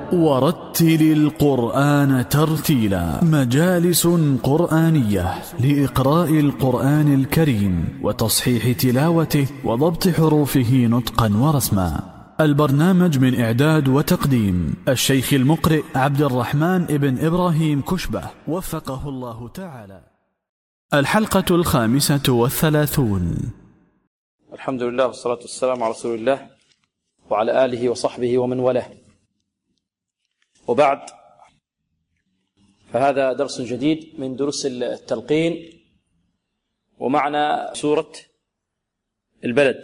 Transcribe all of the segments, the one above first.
ورتل القرآن ترتيلا. مجالس قرآنية لإقراء القرآن الكريم وتصحيح تلاوته وضبط حروفه نطقا ورسما. البرنامج من إعداد وتقديم الشيخ المقرئ عبد الرحمن ابن إبراهيم كشبة وفقه الله تعالى. الحلقة 35. الحمد لله والصلاة والسلام على رسول الله وعلى آله وصحبه ومن والاه، وبعد، فهذا درس جديد من دروس التلقين، ومعنا سورة البلد.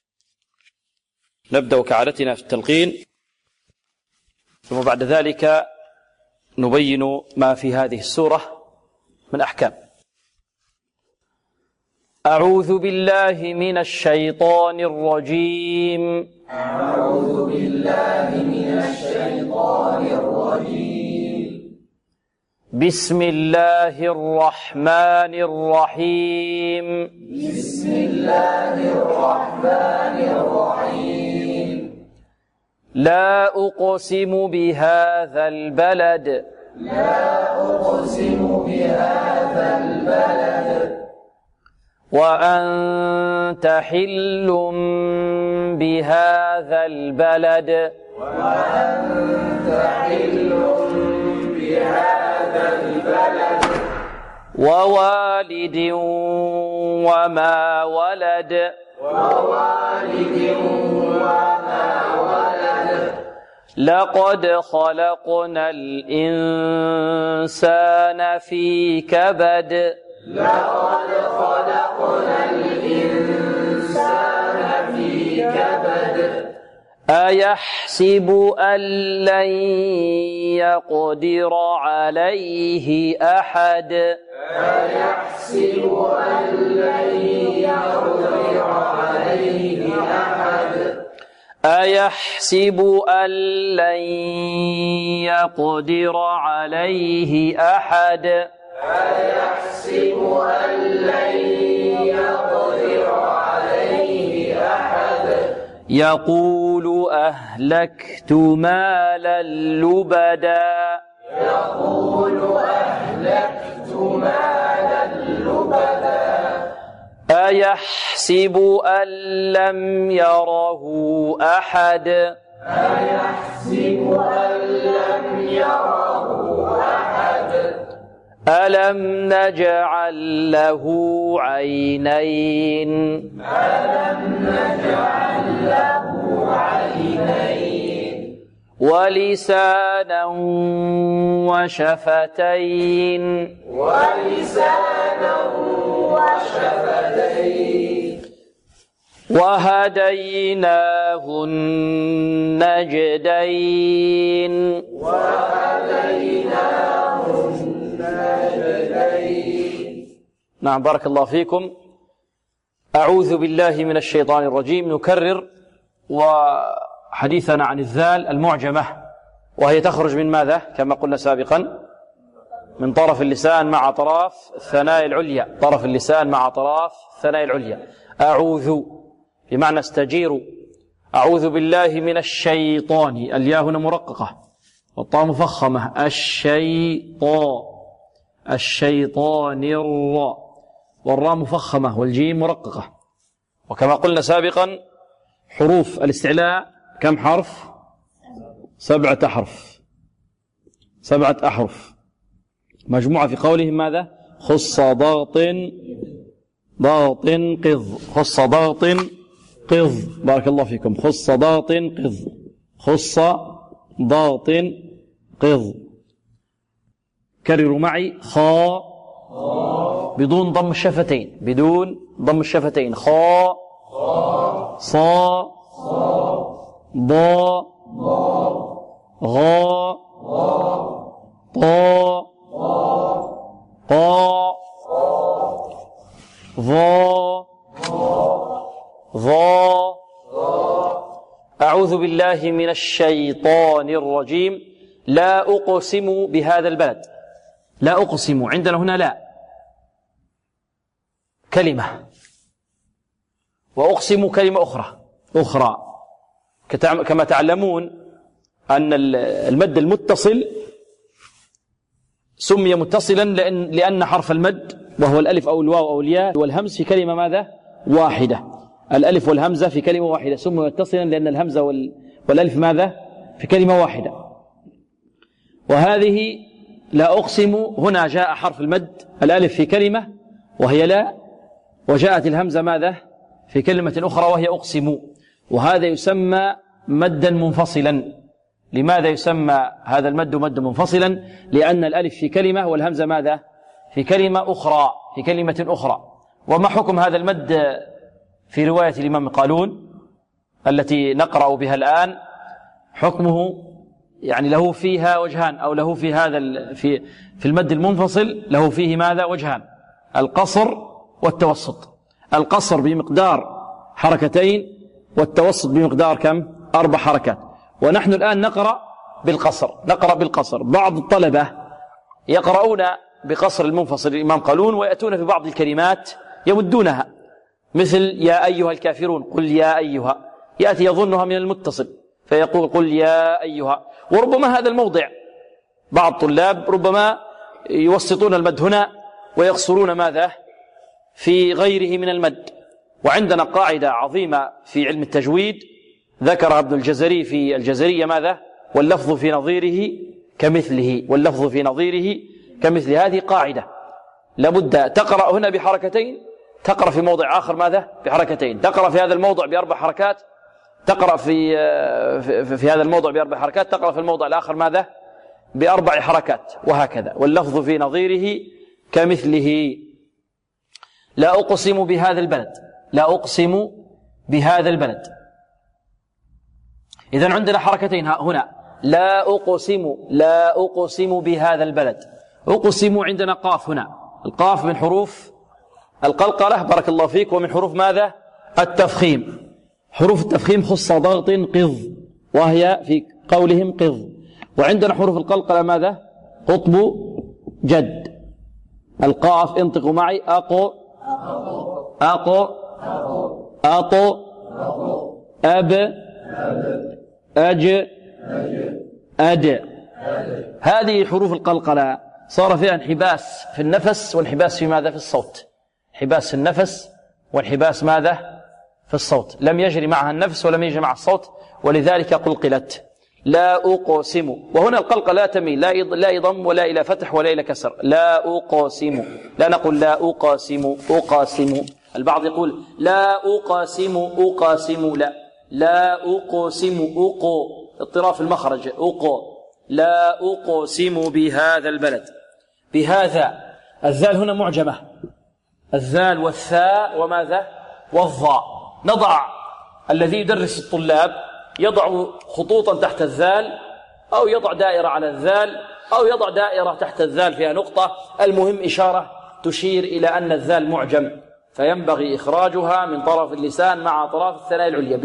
نبدأ كعادتنا في التلقين، ثم بعد ذلك نبين ما في هذه السورة من أحكام. أعوذ بالله من الشيطان الرجيم. أعوذ بالله من الشيطان الرجيم. بسم الله الرحمن الرحيم. بسم الله الرحمن الرحيم. لا أقسم بهذا البلد. لا أقسم بهذا البلد. وأنت حل بهذا البلد. وأنت حل بهذا البلد. ووالد وما ولد. ووالد وما ولد. لقد خلقنا الإنسان في كبد. لقد خلقنا الإنسان في كبد. أيحسب أن لن يقدر عليه أحد. أيحسب أن لن يقدر عليه أحد. أيحسب أن لن يقدر عليه أحد. أيحسب أن لن يقدر عليه أحد. يقول أهلكت مالا لبدا. يقول أهلكت مالا لبدا. أيحسب أن لم يره أحد. أيحسب أن لم يره أحد. ألم نجعل له عينين. ألم نجعل له عينين. ولسانا وشفتين. ولسانا وشفتين. وهديناه النجدين. وهديناه النجدين. نعم، بارك الله فيكم. أعوذ بالله من الشيطان الرجيم. نكرر وحديثنا عن الذال المعجمة، وهي تخرج من ماذا؟ كما قلنا سابقا، من طرف اللسان مع أطراف الثنايا العليا. طرف اللسان مع أطراف الثنايا العليا. أعوذ بمعنى استجير. أعوذ بالله من الشيطان، الياء هنا مرققة والطاء مفخمة. الشيطان الراء، والراء مفخمة والجيم مرققة. وكما قلنا سابقا، حروف الاستعلاء كم حرف؟ 7 أحرف. 7 أحرف مجموعة في قولهم ماذا؟ خص ضغط قض. خص ضغط قض. بارك الله فيكم. خص ضغط قض. خص ضغط قض. كرروا معي. خاء بدون ضم الشفتين. بدون ضم الشفتين. خاء صا ضا غا طا قا ظا ظا. أعوذ بالله من الشيطان الرجيم. لا أقسم بهذا البلد. لا أقسم، عندنا هنا لا كلمة، وأقسم كلمة أخرى. كما تعلمون أن المد المتصل سمي متصلا لأن حرف المد وهو الألف أو الواو أو الياء والهمز في كلمة ماذا؟ واحدة. الألف والهمزة في كلمة واحدة سمي متصلا لأن الهمزة والألف ماذا؟ في كلمة واحدة. وهذه لا أقسم هنا جاء حرف المد الألف في كلمة وهي لا، وجاءت الهمزة ماذا؟ في كلمة أخرى وهي أقسم، وهذا يسمى مدا منفصلا. لماذا يسمى هذا المد مد منفصلا؟ لأن الألف في كلمة والهمزة ماذا؟ في كلمة أخرى، في كلمة أخرى. وما حكم هذا المد في رواية الإمام قالون التي نقرأ بها الآن؟ حكمه يعني له فيها وجهان، أو له في هذا في المد المنفصل له فيه ماذا؟ وجهان: القصر والتوسط. القصر بمقدار حركتين والتوسط بمقدار كم؟ 4 حركات. ونحن الآن نقرأ بالقصر. بعض الطلبة يقرؤون بقصر المنفصل الإمام قالون ويأتون في بعض الكلمات يمدونها، مثل يا أيها الكافرون، قل يا أيها، يأتي يظنها من المتصل فيقول قل يا أيها. وربما هذا الموضع بعض الطلاب ربما يوسطون المد هنا ويقصرون ماذا؟ في غيره من المد. وعندنا قاعدة عظيمة في علم التجويد ذكرها ابن الجزري في الجزرية ماذا؟ واللفظ في نظيره كمثله. واللفظ في نظيره كمثله. هذه قاعدة لابد تقرأ هنا بحركتين، تقرأ في موضع آخر ماذا؟ بحركتين، تقرأ في هذا الموضع ب4 حركات، تقرأ في هذا الموضع ب4 حركات، تقرأ في الموضع الآخر ماذا؟ ب4 حركات، وهكذا. واللفظ في نظيره كمثله. لا أقسم بهذا البلد، لا أقسم بهذا البلد. إذن عندنا حركتين هنا: لا أقسم بهذا البلد. أقسم عندنا قاف هنا، القاف من حروف القلقلة بارك الله فيك، ومن حروف ماذا؟ التفخيم. حروف التفخيم خص ضغط قض، وهي في قولهم قض. وعندنا حروف القلقلة ماذا؟ قطب جد. القاف انطقوا معي: أقو أطو أب أج أد. هذه حروف القلقلة صار فيها انحباس في النفس وانحباس في ماذا؟ في الصوت. انحباس في النفس وانحباس ماذا؟ في الصوت. لم يجري معها النفس ولم يجري مع الصوت، ولذلك قلقلت. لا أقسم. وهنا القلقلة لا تميل، لا يضم ولا إلى فتح ولا إلى كسر. لا أقسم، لا نقول لا أقاسم. البعض يقول لا أقاسم، لا أقسم، اضطراب في المخرج، لا أقسم بهذا البلد. بهذا الذال هنا معجمة، الذال والثاء وماذا؟ والظاء. نضع الذي يدرس الطلاب يضع خطوطا تحت الذال، أو يضع دائرة على الذال، أو يضع دائرة تحت الذال فيها نقطة، المهم إشارة تشير إلى أن الذال معجم، فينبغي إخراجها من طرف اللسان مع أطراف الثنايا العليا.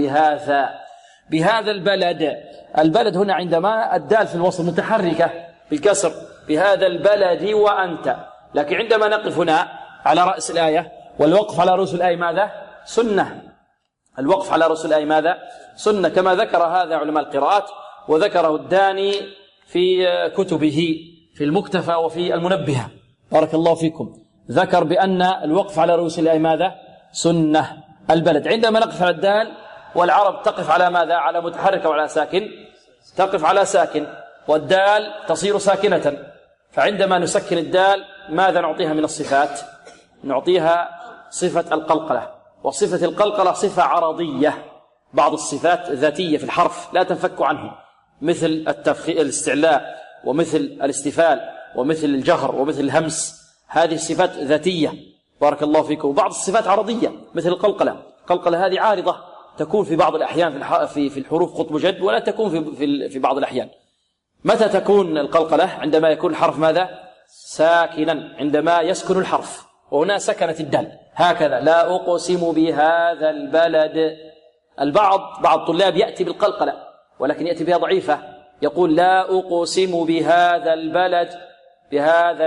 بهذا البلد. البلد هنا عندما الدال في الوصل متحركة بالكسر، بهذا البلد وأنت. لكن عندما نقف هنا على رأس الآية، والوقف على رؤوس الآية ماذا؟ سنة. الوقف على رؤوس الآية ماذا؟ سنة، كما ذكر هذا علماء القراءات، وذكره الداني في كتبه في المكتفى وفي المنبهة بارك الله فيكم. ذكر بأن الوقف على رؤوس الآية ماذا؟ سنة. البلد عندما نقف على الدال، والعرب تقف على ماذا؟ على متحركة وعلى ساكن، تقف على ساكن، والدال تصير ساكنة. فعندما نسكن الدال ماذا نعطيها من الصفات؟ نعطيها صفة القلقلة. وصفة القلقلة صفة عرضية، بعض الصفات ذاتية في الحرف لا تنفك عنه، مثل الاستعلاء، ومثل الاستفال، ومثل الجهر، ومثل الهمس. هذه الصفات ذاتية بارك الله فيكم. وبعض الصفات عرضية مثل القلقلة. القلقلة هذه عارضة، تكون في بعض الأحيان في الحروف قطب جد، ولا تكون في بعض الأحيان. متى تكون القلقلة؟ عندما يكون الحرف ماذا؟ ساكنا، عندما يسكن الحرف، وهنا سكنت الدال هكذا. لا أقسم بهذا البلد. بعض الطلاب يأتي بالقلقلة ولكن يأتي بها ضعيفة، يقول لا أقسم بهذا البلد، بهذا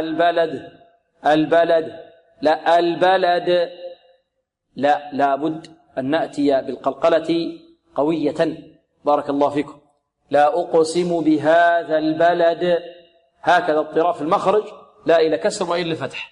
البلد، لا البلد، لا بد أن نأتي بالقلقلة قوية بارك الله فيكم. لا أقسم بهذا البلد، هكذا اضطراب في المخرج، لا إلى كسر وإلى الفتح.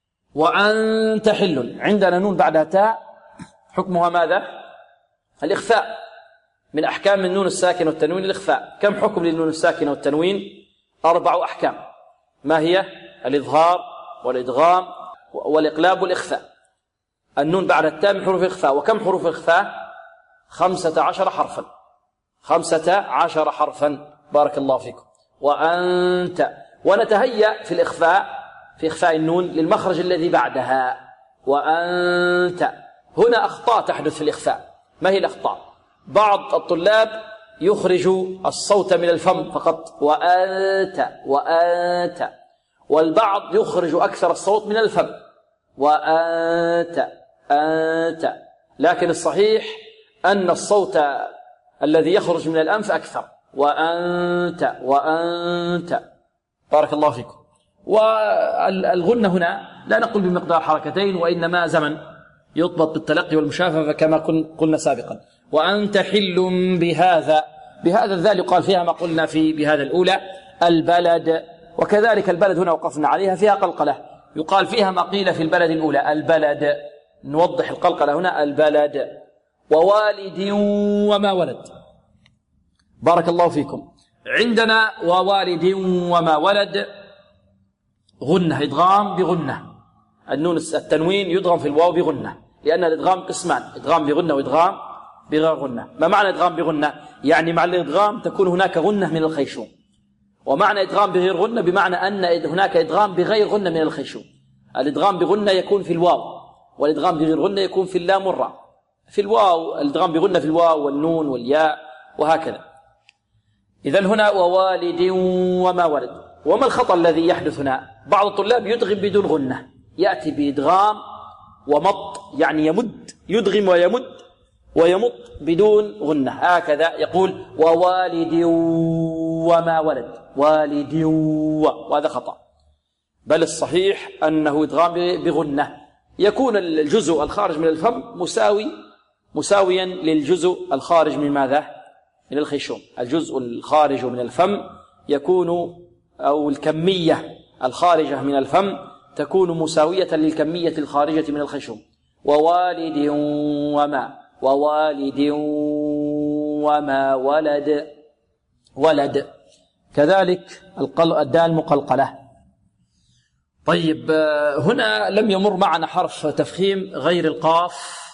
وأنت حل، عندنا نون بعدها تاء، حكمها ماذا؟ الإخفاء، من أحكام النون الساكنة والتنوين الإخفاء. كم حكم للنون الساكنة والتنوين؟ 4 أحكام. ما هي؟ الإظهار والإدغام والإقلاب والإخفاء. النون بعد التاء من حروف الإخفاء. وكم حروف الإخفاء؟ 15 حرفا. 15 حرفا. بارك الله فيكم. وأنت، ونتهيأ في الإخفاء، في إخفاء النون للمخرج الذي بعدها. وأنت، هنا أخطاء تحدث في الإخفاء. ما هي الأخطاء؟ بعض الطلاب يخرج الصوت من الفم فقط، وأنت وأنت، والبعض يخرج أكثر الصوت من الفم، وأنت أنت. لكن الصحيح أن الصوت الذي يخرج من الأنف أكثر. وأنت وأنت. بارك الله فيكم. والغنة هنا لا نقول بمقدار حركتين، وإنما زمن يضبط بالتلقي والمشافهة كما قلنا سابقا. وأنت حل بهذا، بهذا الذال يقال فيها ما قلنا في بهذا الأولى البلد. وكذلك البلد هنا وقفنا عليها، فيها قلقلة، يقال فيها ما قيل في البلد الأولى البلد. نوضح القلقلة هنا البلد. ووالد وما ولد. بارك الله فيكم. عندنا ووالد وما ولد غنة، إدغام بغنة. النون التنوين يدغم في الواو بغنة، لأن الإدغام قسمان، إدغام بغنة وإدغام بغير غنة. ما معنى إدغام بغنة؟ يعني مع الإدغام تكون هناك غنة من الخيشوم. ومعنى إدغام بغير غنة بمعنى أن هناك إدغام بغير غنة من الخيشوم. الإدغام بغنة يكون في الواو، والإدغام بغير غنة يكون في اللام والراء. في الواو الإدغام بغنة في الواو والنون والياء وهكذا. إذن هنا ووالد وما ولد. وما الخطأ الذي يحدث هنا؟ بعض الطلاب يدغم بدون غنة، يأتي بإدغام ومط، يعني يمد، يدغم ويمد ويمط بدون غنة، هكذا يقول ووالد وما ولد، والد وهذا خطأ. بل الصحيح أنه إدغام بغنة، يكون الجزء الخارج من الفم مساويا للجزء الخارج من ماذا؟ من الخيشوم. الجزء الخارج من الفم يكون، أو الكمية الخارجة من الفم تكون مساوية للكمية الخارجة من الخيشوم. ووالد وما، ووالد وما ولد، ولد. كذلك الدال مقلقلة. طيب، هنا لم يمر معنا حرف تفخيم غير القاف،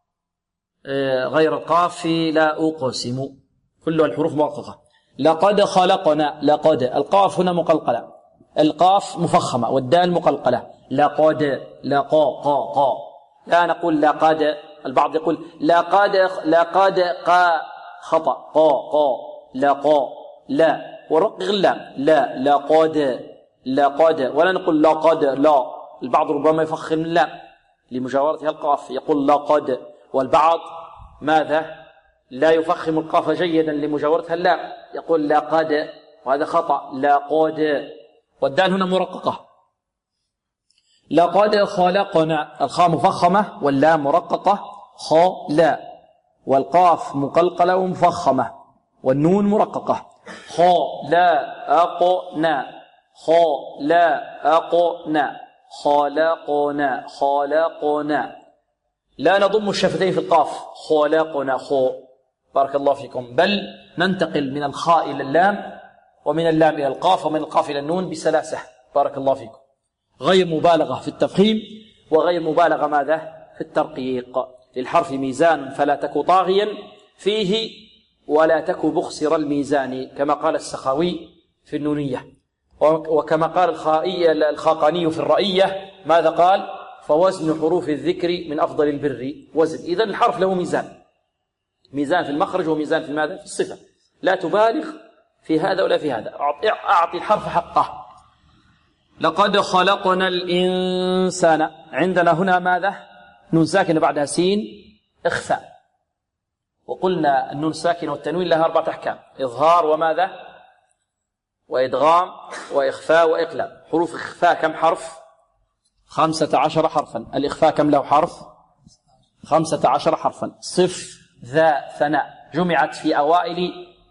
غير القاف في لا أقسم، كلها الحروف مرققة. لقد خلقنا، لقد، القاف هنا مقلقلة، القاف مفخمة والدال مقلقلة. لقد، لقا قا قا، لا نقول لقد. البعض يقول لقد قا، خطأ، قا قا، لقا، لا، ورقق اللام، لا، لقد، ولا نقول لقد، لا. البعض ربما يفخم اللام لمجاورتها القاف، يقول لقد. والبعض ماذا؟ لا يفخم القاف جيدا لمجاورتها اللام، يقول لقد، وهذا خطأ، لقد. والدال هنا مرققة. لقد خلقنا، الخاء مفخمة واللام مرققة، خاء لا، والقاف مقلقلة ومفخمة والنون مرققة. خاء لا أقنا، خاء لا أقنا، خلقنا، خلقنا. لا نضم الشفتين في القاف، خلقنا، خو. بارك الله فيكم. بل ننتقل من الخاء إلى اللام، ومن اللام إلى القاف، ومن القاف إلى النون بسلاسة. بارك الله فيكم. غير مبالغة في التفخيم، وغير مبالغة ماذا؟ في الترقيق. للحرف ميزان فلا تك طاغيا فيه، ولا تك بخسر الميزان، كما قال السخاوي في النونية، وكما قال الخاقاني في الرأية. ماذا قال؟ فوزن حروف الذكر من أفضل البر وزن. إذن الحرف له ميزان، ميزان في المخرج وميزان في ماذا؟ في الصفة. لا تبالغ في هذا ولا في هذا، أعطي الحرف حقه. لقد خلقنا الإنسان. عندنا هنا ماذا؟ نون ساكنة بعدها سين، إخفاء. وقلنا النون الساكنة والتنوين لها 4 أحكام: إظهار وماذا؟ وإدغام وإخفاء وإقلاب. حروف إخفاء كم حرف؟ 15 حرفا. الإخفاء كم له حرف؟ 15 حرفا. صف، ذا، ثناء، جمعت في أوائل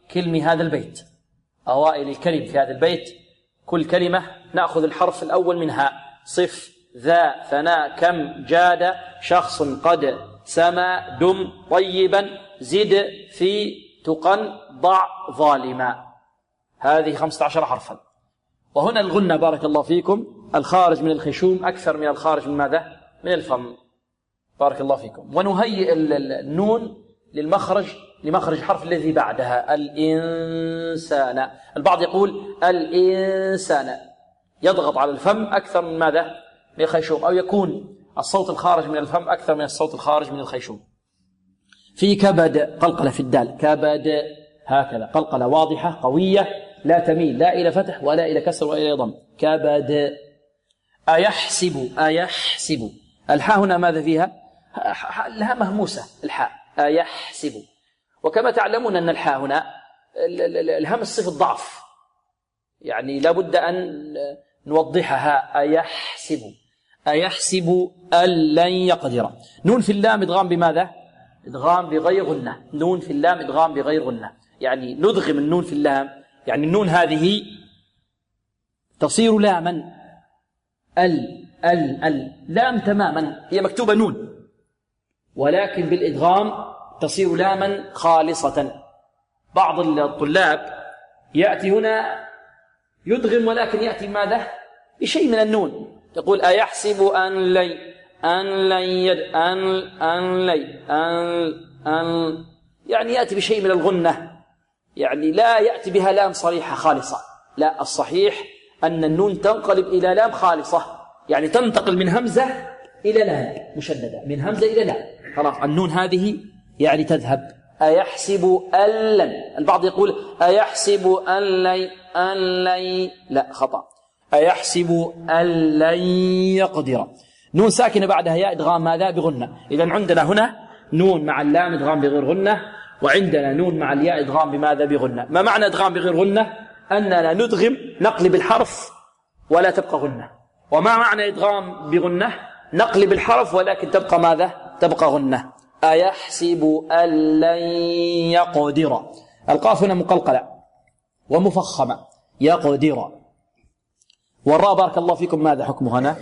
كلمة هذا البيت، أوائل الكلم في هذا البيت، كل كلمة نأخذ الحرف الأول منها، صف، ذا، ثناء، كم، جاد، شخص، قد، سما، دم، طيبا، زد، في، تقن، ضع، ظالما. هذه 15 حرفا. وهنا الغنة بارك الله فيكم الخارج من الخشوم أكثر من الخارج من ماذا؟ من الفم. بارك الله فيكم. ونهيئ النون لمخرج الحرف الذي بعدها، الإنسان. البعض يقول الإنسان، يضغط على الفم أكثر من ماذا؟ من الخيشوم، أو يكون الصوت الخارج من الفم أكثر من الصوت الخارج من الخيشوم. في كبد، قلقلة في الدال، كبد، هكذا قلقلة واضحة قوية لا تميل لا إلى فتح ولا إلى كسر ولا إلى ضم. كبد. أيحسب، الحاء هنا ماذا فيها؟ لها مهموسة الحاء، أيحسب. وكما تعلمون أن الحاء هنا الهمس صفة ضعف، يعني لا بد أن نوضحها. أيحسب أن لن يقدر. نون في اللام إدغام بماذا؟ إدغام بغير غنة. نون في اللام إدغام بغير غنة، يعني ندغم النون في اللام، يعني النون هذه تصير لاما. لام تماما، هي مكتوبة نون، ولكن بالإدغام تصير لاما خالصة. بعض الطلاب يأتي هنا يدغم ولكن يأتي ماذا؟ بشيء من النون، يقول أيحسب أن يعني يأتي بشيء من الغنة، يعني لا يأتي بها لام صريحة خالصة. لا، الصحيح أن النون تنقلب إلى لام خالصة، يعني تنتقل من همزة إلى لام مشددة، من همزة إلى لام، خلاص النون هذه يعني تذهب. أيحسب أن لن، البعض يقول أيحسب أن لن، لا، خطأ. أيحسب أن لن يقدر. نون ساكنة بعدها ياء إدغام ماذا؟ بغنة. إذن عندنا هنا نون مع اللام إدغام بغير غنة، وعندنا نون مع الياء إدغام بماذا؟ بغنة. ما معنى إدغام بغير غنة؟ أننا ندغم نقلب الحرف ولا تبقى غنة. وما معنى إدغام بغنة؟ نقلب الحرف ولكن تبقى ماذا؟ تبقى غنة. أيحسب أن لن يقدر. القاف هنا مقلقلة ومفخمة، يقدر. والراء بارك الله فيكم ماذا حكمها هنا؟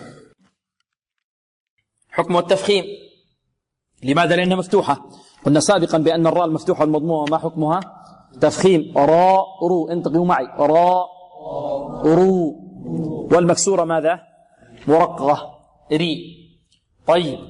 حكم التفخيم. لماذا؟ لأنها مفتوحة. قلنا سابقا بأن الراء المفتوحة المضمومة ما حكمها؟ تفخيم. راء رو، انتقلوا معي، راء رو. والمكسورة ماذا؟ مرققة، ري. طيب،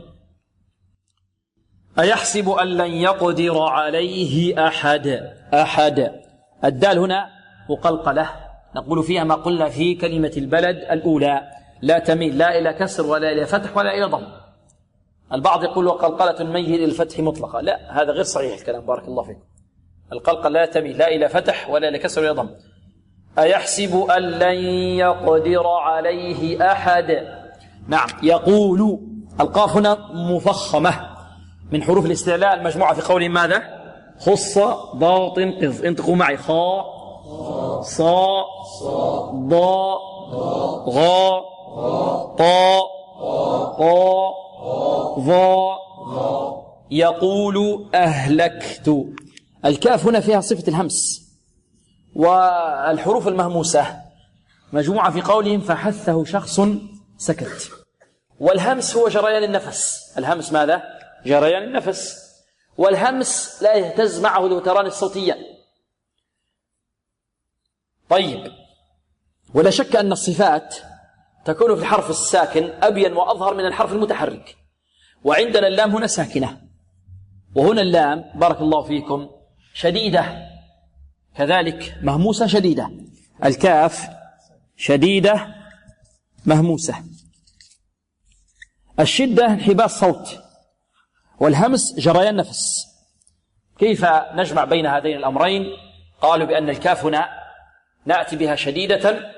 أيحسب أن لن يقدر عليه أحد. الدال هنا مقلقلة، نقول فيها ما قلنا في كلمة البلد الأولى، لا تميل لا إلى كسر ولا إلى فتح ولا إلى ضم. البعض يقول وقلقلة ميل إلى الفتح مطلقة، لا، هذا غير صحيح الكلام بارك الله فيكم. القلقلة لا تميل لا إلى فتح ولا إلى كسر ولا ضم. أيحسب أن لن يقدر عليه أحد. نعم، يقول. القاف هنا مفخمة من حروف الاستعلاء المجموعة في قوله ماذا؟ خص ضاط قذ. انتقوا معي، خاء صاء ضاء غاء طاء قاء ظاء. يقول أهلكت. الكاف هنا فيها صفة الهمس، والحروف المهموسة مجموعة في قولهم فحثه شخص سكت. والهمس هو جريان النفس. الهمس ماذا؟ جريان النفس. والهمس لا يهتز معه الوتران الصوتية. طيب، ولا شك أن الصفات تكون في الحرف الساكن أبين وأظهر من الحرف المتحرك. وعندنا اللام هنا ساكنة، وهنا اللام بارك الله فيكم شديدة، كذلك مهموسة شديدة. الكاف شديدة مهموسة. الشدة انحباس صوت، والهمس جريان نفس. كيف نجمع بين هذين الأمرين؟ قالوا بأن الكاف هنا نأتي بها شديدة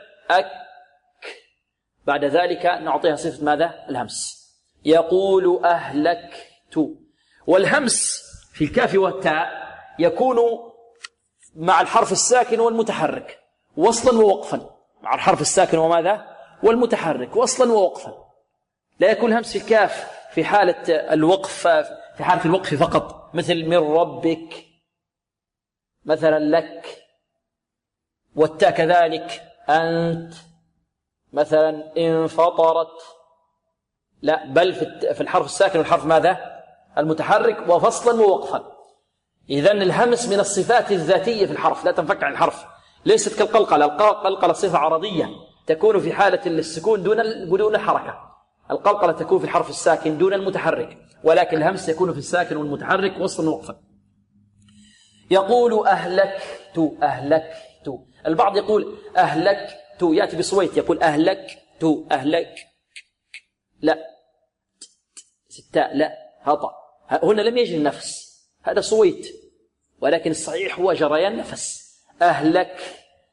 بعد ذلك نعطيها صفة ماذا؟ الهمس. يقول أهلكت. والهمس في الكاف والتاء يكون مع الحرف الساكن والمتحرك وصلا ووقفا. مع الحرف الساكن وماذا؟ والمتحرك وصلا ووقفا. لا يكون همس في الكاف في حالة الوقف، في حالة الوقف فقط، مثل من ربك. مثلا لك، والتاء كذلك أنت، مثلا انفطرت، لا بل في الحرف الساكن والحرف ماذا؟ المتحرك، وفصلا ووقفا. إذن الهمس من الصفات الذاتية في الحرف، لا تنفك عن الحرف، ليست كالقلقلة. القلقلة صفة عرضية تكون في حالة السكون بدون حركة، القلقلة تكون في الحرف الساكن دون المتحرك، ولكن الهمس يكون في الساكن والمتحرك وصلا ووقفا. يقول أهلكت، أهلكت. البعض يقول أهلكت، يأتي بصويت، يقول أهلكت، أهلك، لا ستاء، لا هطأ، هنا لم يجري النفس، هذا صويت، ولكن الصحيح هو جريان نفس. أهلك،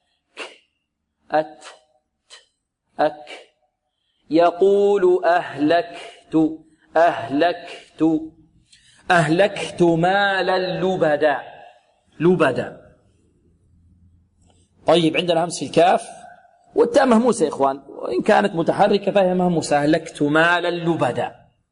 أت، أك. يقول أهلكت، أهلكت، أهلكت مالا لبدا، لبدا. طيب عندنا همس في الكاف، والتاء مهموسة يا إخوان، وإن كانت متحركة فهي مهموسة. أهلكت مالا لبدا،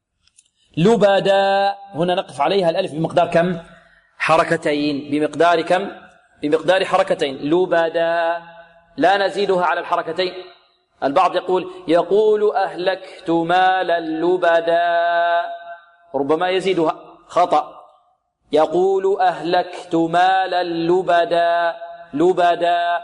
لبدا هنا نقف عليها الألف بمقدار كم؟ حركتين. بمقدار كم؟ بمقدار حركتين. لبدا، لا نزيدها على الحركتين. البعض يقول أهلكت مالا لبدا، ربما يزيدها، خطأ. يقول أهلكت مالا لبدا، لبدا.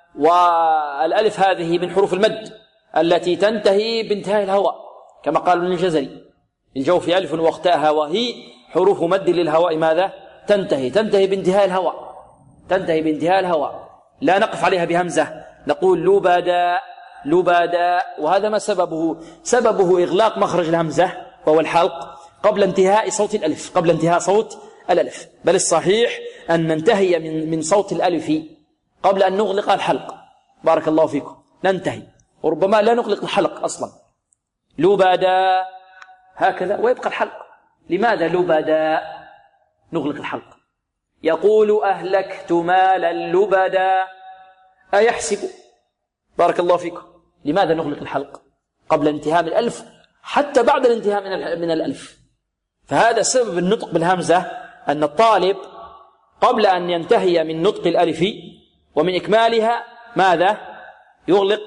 والألف هذه من حروف المد التي تنتهي بانتهاء الهواء، كما قال ابن الجزري: الجوف ألف واختاها وهي حروف مد للهواء ماذا؟ تنتهي بانتهاء الهواء، تنتهي بانتهاء الهواء، لا نقف عليها بهمزة، نقول لبدا، لبدا. وهذا ما سببه؟ سببه إغلاق مخرج الهمزة وهو الحلق قبل انتهاء صوت الألف، قبل انتهاء صوت الألف. بل الصحيح أن ننتهي من صوت الألف قبل أن نغلق الحلق. بارك الله فيكم. ننتهي، وربما لا نغلق الحلق أصلا. لبدا هكذا ويبقى الحلق. لماذا لبدا نغلق الحلق؟ يقول أهلكت مالا لبدا، أيحسب. بارك الله فيكم. لماذا نغلق الحلق قبل انتهاء الألف حتى بعد الانتهاء من الألف؟ فهذا سبب النطق بالهمزة، أن الطالب قبل أن ينتهي من نطق الألف ومن إكمالها ماذا؟ يغلق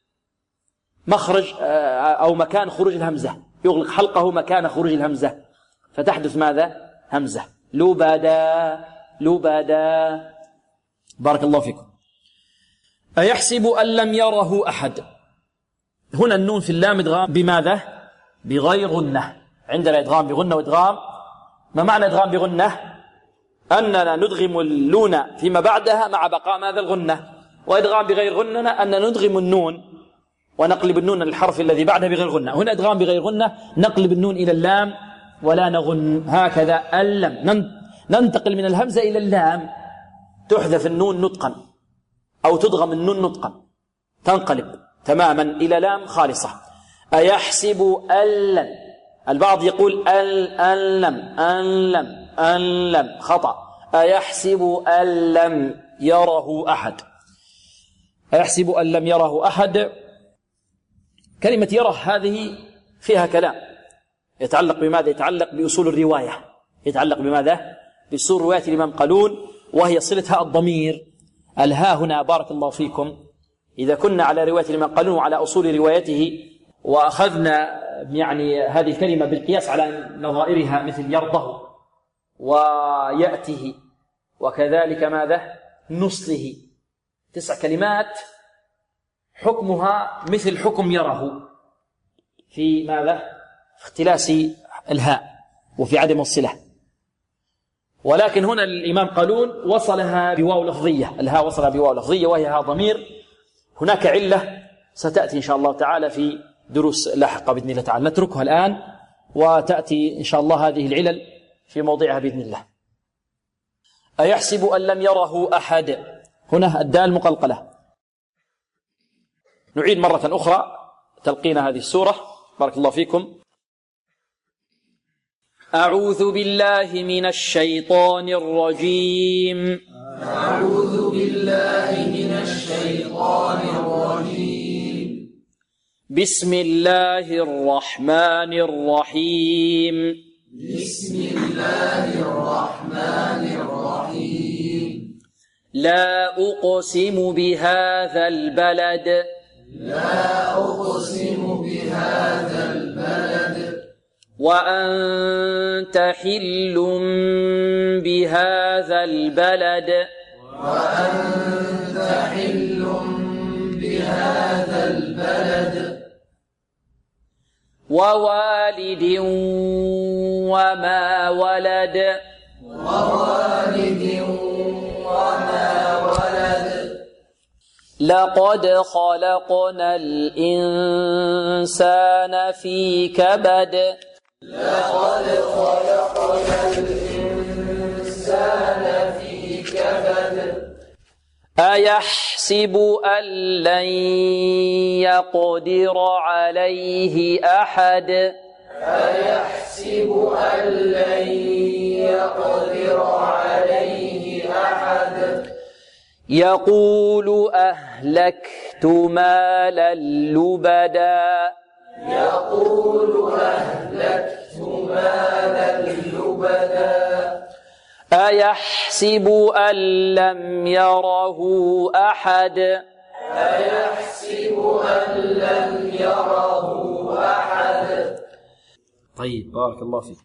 مخرج أو مكان خروج الهمزة، يغلق حلقه مكان خروج الهمزة، فتحدث ماذا؟ همزة. لبدا، لبدا. بارك الله فيكم. أيحسب أن لم يره أحد. هنا النون في اللام إدغام بماذا؟ بغير غنة. عندنا إدغام بغنة وإدغام. ما معنى إدغام بغنة؟ أننا ندغم النون فيما بعدها مع بقاء ماذا؟ الغنة. وإدغام بغير غنة أن ندغم النون ونقلب النون للحرف الذي بعدها بغير غنة. هنا إدغام بغير غنة، نقلب النون إلى اللام ولا نغن، هكذا اللم، ننتقل من الهمزة إلى اللام، تحذف النون نطقا أو تدغم النون نطقا، تنقلب تماما إلى لام خالصة. أيحسب ألم. البعض يقول ألم، ألم، ألم، خطأ. أيحسب أن لم يره أحد. أيحسب أن لم يره أحد. كلمة يره هذه فيها كلام يتعلق بماذا؟ يتعلق بأصول الرواية. يتعلق بماذا؟ بأصول رواية الإمام قالون، وهي صلة هاء الضمير. الها هنا بارك الله فيكم، إذا كنا على رواية الإمام قالون وعلى أصول روايته وأخذنا يعني هذه الكلمة بالقياس على نظائرها مثل يرضه ويأته وكذلك ماذا؟ نصله، 9 كلمات حكمها مثل حكم يره في ماذا؟ في اختلاس الهاء وفي عدم الصلة. ولكن هنا الإمام قالون وصلها بواو لفظية، الهاء وصلها بواو لفظية وهي هاء ضمير. هناك علة ستأتي إن شاء الله تعالى في دروس لاحقة بإذن الله تعالى، نتركها الآن وتأتي إن شاء الله هذه العلل في موضعها بإذن الله. أيحسب أن لم يره أحد. هنا الدال مقلقلة. نعيد مرة أخرى تلقين هذه السورة. بارك الله فيكم. أعوذ بالله من الشيطان الرجيم. أعوذ بالله من الشيطان الرجيم. بسم الله الرحمن الرحيم. بسم الله الرحمن الرحيم. لا أقسم بهذا البلد لا أقسم بهذا البلد وأنت حل بهذا البلد وأنت حل بهذا البلد ووالد وما ولد ووالد وما ولد لقد خلقنا الإنسان في كبد لقد خلقنا الإنسان في كبد أيحسب أن لن يقدر عليه أحد أيحسب أن لن يقدر عليه أحد يقول أهلكت مالا لبدا يقول أهلكت مالا لبدا أيحسب أن لم يره أحد أيحسب أن لم يره أحد. طيب بارك الله فيك.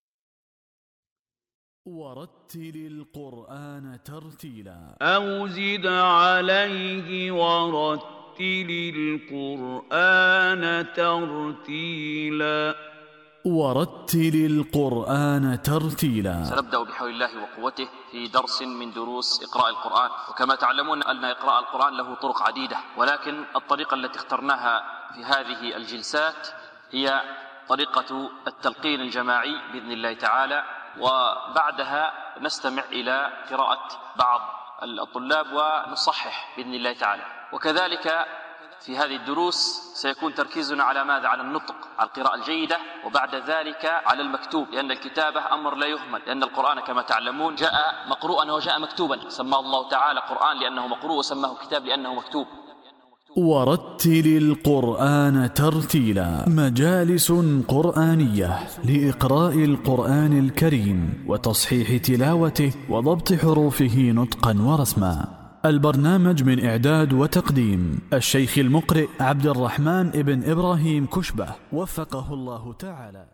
ورتل القرآن ترتيلا أو زد عليه ورتل القرآن ترتيلا ورتل القرآن ترتيلا. سنبدأ بحول الله وقوته في درس من دروس إقراء القرآن. وكما تعلمون أن إقراء القرآن له طرق عديدة، ولكن الطريقة التي اخترناها في هذه الجلسات هي طريقة التلقين الجماعي بإذن الله تعالى، وبعدها نستمع إلى قراءة بعض الطلاب ونصحح بإذن الله تعالى. وكذلك في هذه الدروس سيكون تركيزنا على ماذا؟ على النطق، على القراءة الجيدة، وبعد ذلك على المكتوب، لأن الكتابة أمر لا يهمل، لأن القرآن كما تعلمون جاء مقروءا وجاء مكتوبا، سماه الله تعالى قرآن لأنه مقروء، وسماه كتاب لأنه مكتوب. ورتل القرآن ترتيلا. مجالس قرآنية لإقراء القرآن الكريم وتصحيح تلاوته وضبط حروفه نطقا ورسما. البرنامج من إعداد وتقديم الشيخ المقرئ عبد الرحمن ابن إبراهيم كشبة، وفقه الله تعالى.